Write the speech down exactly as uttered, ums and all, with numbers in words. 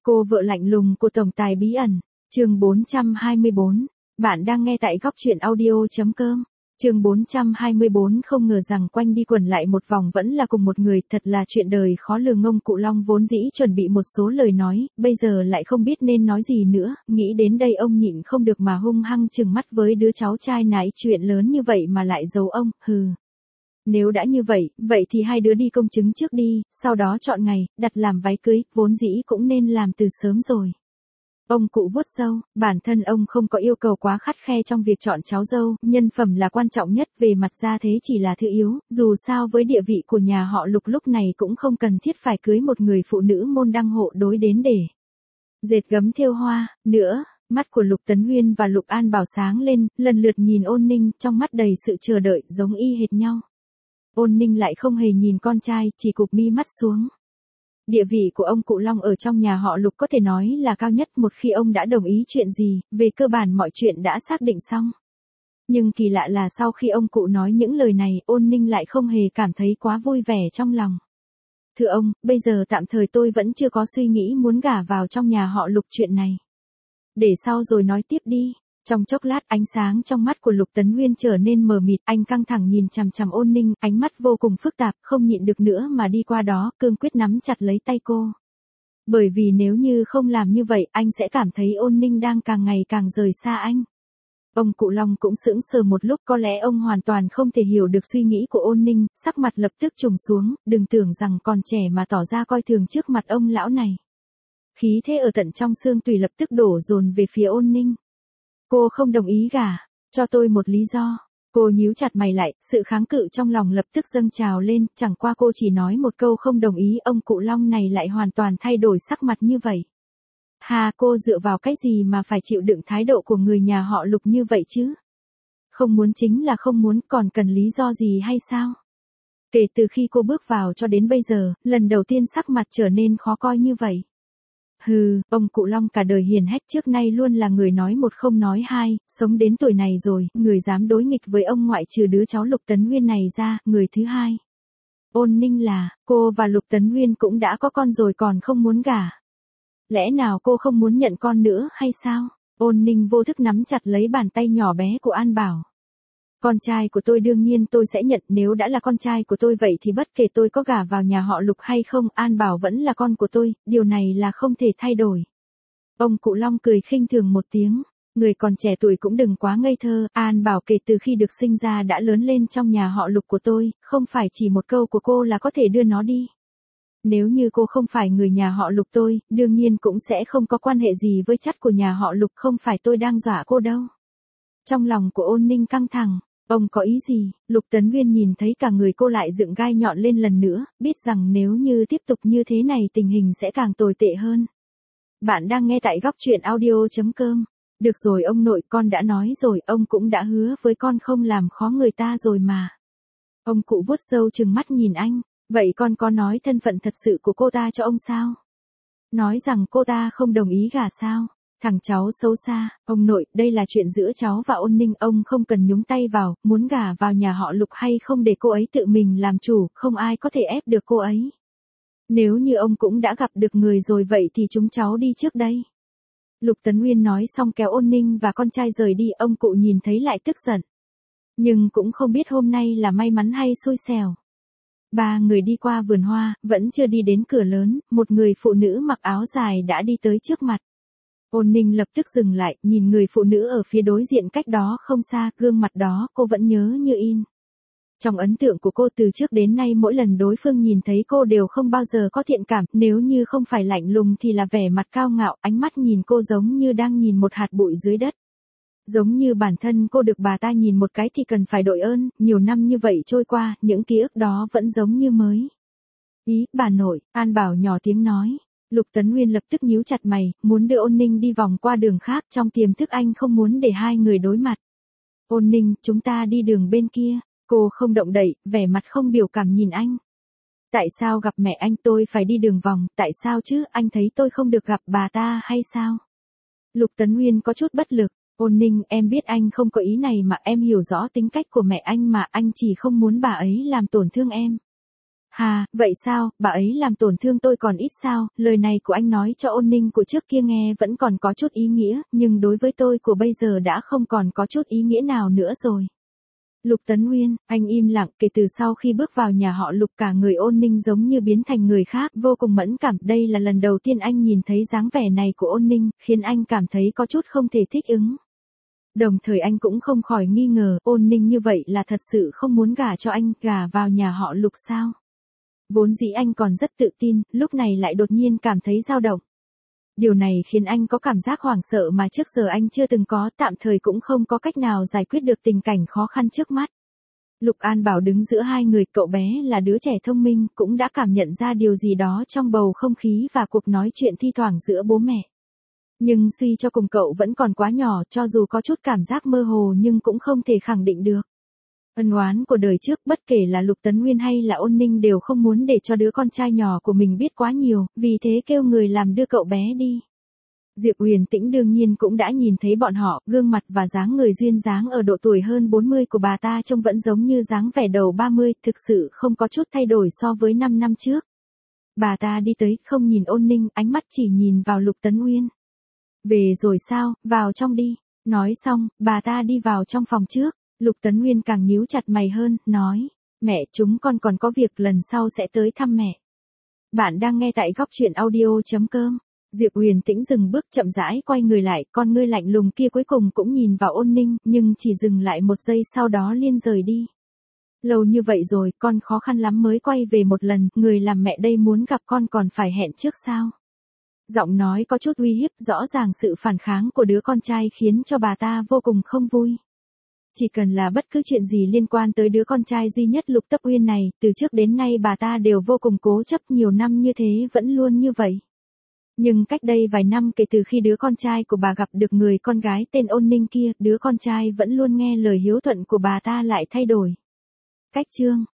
Cô vợ lạnh lùng của tổng tài bí ẩn, chương bốn trăm hai mươi bốn. Bạn đang nghe tại góc truyện audio.com. Chương bốn trăm hai mươi bốn. Không ngờ rằng quanh đi quẩn lại một vòng vẫn là cùng một người, thật là chuyện đời khó lường. Ông cụ Long vốn dĩ chuẩn bị một số lời nói, bây giờ lại không biết nên nói gì nữa, nghĩ đến đây ông nhịn không được mà hung hăng trừng mắt với đứa cháu trai nãy, chuyện lớn như vậy mà lại giấu ông, hừ. Nếu đã như vậy, vậy thì hai đứa đi công chứng trước đi, sau đó chọn ngày, đặt làm váy cưới, vốn dĩ cũng nên làm từ sớm rồi. Ông cụ vuốt râu, bản thân ông không có yêu cầu quá khắt khe trong việc chọn cháu dâu, nhân phẩm là quan trọng nhất, về mặt gia thế chỉ là thứ yếu, dù sao với địa vị của nhà họ Lục lúc này cũng không cần thiết phải cưới một người phụ nữ môn đăng hộ đối đến để dệt gấm thêu hoa, nữa. Mắt của Lục Tấn Huyên và Lục An Bảo sáng lên, lần lượt nhìn Ôn Ninh, trong mắt đầy sự chờ đợi, giống y hệt nhau. Ôn Ninh lại không hề nhìn con trai, chỉ cụp mi mắt xuống. Địa vị của ông cụ Long ở trong nhà họ Lục có thể nói là cao nhất, một khi ông đã đồng ý chuyện gì, về cơ bản mọi chuyện đã xác định xong. Nhưng kỳ lạ là sau khi ông cụ nói những lời này, Ôn Ninh lại không hề cảm thấy quá vui vẻ trong lòng. Thưa ông, bây giờ tạm thời tôi vẫn chưa có suy nghĩ muốn gả vào trong nhà họ Lục, chuyện này để sau rồi nói tiếp đi. Trong chốc lát ánh sáng trong mắt của Lục Tấn Huyên trở nên mờ mịt, anh căng thẳng nhìn chằm chằm Ôn Ninh, ánh mắt vô cùng phức tạp, không nhịn được nữa mà đi qua đó, cương quyết nắm chặt lấy tay cô. Bởi vì nếu như không làm như vậy, anh sẽ cảm thấy Ôn Ninh đang càng ngày càng rời xa anh. Ông cụ Long cũng sững sờ một lúc, có lẽ ông hoàn toàn không thể hiểu được suy nghĩ của Ôn Ninh, sắc mặt lập tức trùng xuống, đừng tưởng rằng còn trẻ mà tỏ ra coi thường trước mặt ông lão này. Khí thế ở tận trong xương tủy lập tức đổ dồn về phía Ôn Ninh. Cô không đồng ý gả, cho tôi một lý do. Cô nhíu chặt mày lại, sự kháng cự trong lòng lập tức dâng trào lên, chẳng qua cô chỉ nói một câu không đồng ý, ông cụ Long này lại hoàn toàn thay đổi sắc mặt như vậy. Hà, cô dựa vào cái gì mà phải chịu đựng thái độ của người nhà họ Lục như vậy chứ? Không muốn chính là không muốn, còn cần lý do gì hay sao? Kể từ khi cô bước vào cho đến bây giờ, lần đầu tiên sắc mặt trở nên khó coi như vậy. Hừ, ông cụ Long cả đời hiền hách trước nay luôn là người nói một không nói hai, sống đến tuổi này rồi, người dám đối nghịch với ông ngoại trừ đứa cháu Lục Tấn Huyên này ra, người thứ hai. Ôn Ninh là, cô và Lục Tấn Huyên cũng đã có con rồi còn không muốn gả. Lẽ nào cô không muốn nhận con nữa hay sao? Ôn Ninh vô thức nắm chặt lấy bàn tay nhỏ bé của An Bảo. Con trai của tôi đương nhiên tôi sẽ nhận, nếu đã là con trai của tôi vậy thì bất kể tôi có gả vào nhà họ Lục hay không, An Bảo vẫn là con của tôi, điều này là không thể thay đổi. Ông cụ Long cười khinh thường một tiếng, người còn trẻ tuổi cũng đừng quá ngây thơ, An Bảo kể từ khi được sinh ra đã lớn lên trong nhà họ Lục của tôi, không phải chỉ một câu của cô là có thể đưa nó đi. Nếu như cô không phải người nhà họ Lục tôi, đương nhiên cũng sẽ không có quan hệ gì với chất của nhà họ Lục, không phải tôi đang dọa cô đâu. Trong lòng của Ôn Ninh căng thẳng. Ông có ý gì? Lục Tấn Huyên nhìn thấy cả người cô lại dựng gai nhọn lên lần nữa, biết rằng nếu như tiếp tục như thế này tình hình sẽ càng tồi tệ hơn. Bạn đang nghe tại góc truyện audio.com. Được rồi ông nội, con đã nói rồi, ông cũng đã hứa với con không làm khó người ta rồi mà. Ông cụ vuốt râu trừng mắt nhìn anh, vậy con có nói thân phận thật sự của cô ta cho ông sao? Nói rằng cô ta không đồng ý gả sao? Thằng cháu xấu xa, ông nội, đây là chuyện giữa cháu và Ôn Ninh, ông không cần nhúng tay vào, muốn gả vào nhà họ Lục hay không để cô ấy tự mình làm chủ, không ai có thể ép được cô ấy. Nếu như ông cũng đã gặp được người rồi vậy thì chúng cháu đi trước đây. Lục Tấn Huyên nói xong kéo Ôn Ninh và con trai rời đi, ông cụ nhìn thấy lại tức giận. Nhưng cũng không biết hôm nay là may mắn hay xui xẻo. Ba người đi qua vườn hoa, vẫn chưa đi đến cửa lớn, một người phụ nữ mặc áo dài đã đi tới trước mặt. Ôn Ninh lập tức dừng lại, nhìn người phụ nữ ở phía đối diện cách đó không xa, gương mặt đó cô vẫn nhớ như in. Trong ấn tượng của cô từ trước đến nay mỗi lần đối phương nhìn thấy cô đều không bao giờ có thiện cảm, nếu như không phải lạnh lùng thì là vẻ mặt cao ngạo, ánh mắt nhìn cô giống như đang nhìn một hạt bụi dưới đất. Giống như bản thân cô được bà ta nhìn một cái thì cần phải đội ơn, nhiều năm như vậy trôi qua, những ký ức đó vẫn giống như mới. Ý, bà nội, An Bảo nhỏ tiếng nói. Lục Tấn Huyên lập tức nhíu chặt mày, muốn đưa Ôn Ninh đi vòng qua đường khác, trong tiềm thức anh không muốn để hai người đối mặt. Ôn Ninh, chúng ta đi đường bên kia. Cô không động đậy, vẻ mặt không biểu cảm nhìn anh. Tại sao gặp mẹ anh tôi phải đi đường vòng, tại sao chứ, anh thấy tôi không được gặp bà ta hay sao? Lục Tấn Huyên có chút bất lực, Ôn Ninh, em biết anh không có ý này mà, em hiểu rõ tính cách của mẹ anh mà, anh chỉ không muốn bà ấy làm tổn thương em. Hà, vậy sao, bà ấy làm tổn thương tôi còn ít sao, lời này của anh nói cho Ôn Ninh của trước kia nghe vẫn còn có chút ý nghĩa, nhưng đối với tôi của bây giờ đã không còn có chút ý nghĩa nào nữa rồi. Lục Tấn Nguyên, anh im lặng, kể từ sau khi bước vào nhà họ Lục cả người Ôn Ninh giống như biến thành người khác, vô cùng mẫn cảm, đây là lần đầu tiên anh nhìn thấy dáng vẻ này của Ôn Ninh, khiến anh cảm thấy có chút không thể thích ứng. Đồng thời anh cũng không khỏi nghi ngờ, Ôn Ninh như vậy là thật sự không muốn gả cho anh, gả vào nhà họ Lục sao? Vốn dĩ anh còn rất tự tin, lúc này lại đột nhiên cảm thấy dao động. Điều này khiến anh có cảm giác hoảng sợ mà trước giờ anh chưa từng có, tạm thời cũng không có cách nào giải quyết được tình cảnh khó khăn trước mắt. Lục An Bảo đứng giữa hai người, cậu bé là đứa trẻ thông minh, cũng đã cảm nhận ra điều gì đó trong bầu không khí và cuộc nói chuyện thi thoảng giữa bố mẹ. Nhưng suy cho cùng cậu vẫn còn quá nhỏ, cho dù có chút cảm giác mơ hồ nhưng cũng không thể khẳng định được. Ân oán của đời trước, bất kể là Lục Tấn Nguyên hay là Ôn Ninh đều không muốn để cho đứa con trai nhỏ của mình biết quá nhiều, vì thế kêu người làm đưa cậu bé đi. Diệp Huyền Tĩnh đương nhiên cũng đã nhìn thấy bọn họ, gương mặt và dáng người duyên dáng ở độ tuổi hơn bốn mươi của bà ta trông vẫn giống như dáng vẻ đầu ba mươi, thực sự không có chút thay đổi so với năm năm trước. Bà ta đi tới, không nhìn Ôn Ninh, ánh mắt chỉ nhìn vào Lục Tấn Nguyên. Về rồi sao, vào trong đi. Nói xong, bà ta đi vào trong phòng trước. Lục Tấn Nguyên càng nhíu chặt mày hơn, nói, mẹ chúng con còn có việc lần sau sẽ tới thăm mẹ. Bạn đang nghe tại góc truyện audio chấm com. Diệp Huyền Tĩnh dừng bước chậm rãi quay người lại, con ngươi lạnh lùng kia cuối cùng cũng nhìn vào Ôn Ninh, nhưng chỉ dừng lại một giây sau đó liên rời đi. Lâu như vậy rồi, con khó khăn lắm mới quay về một lần, người làm mẹ đây muốn gặp con còn phải hẹn trước sao? Giọng nói có chút uy hiếp, rõ ràng sự phản kháng của đứa con trai khiến cho bà ta vô cùng không vui. Chỉ cần là bất cứ chuyện gì liên quan tới đứa con trai duy nhất Lục Tấp Uyên này, từ trước đến nay bà ta đều vô cùng cố chấp, nhiều năm như thế vẫn luôn như vậy. Nhưng cách đây vài năm kể từ khi đứa con trai của bà gặp được người con gái tên Ôn Ninh kia, đứa con trai vẫn luôn nghe lời hiếu thuận của bà ta lại thay đổi. Cách chương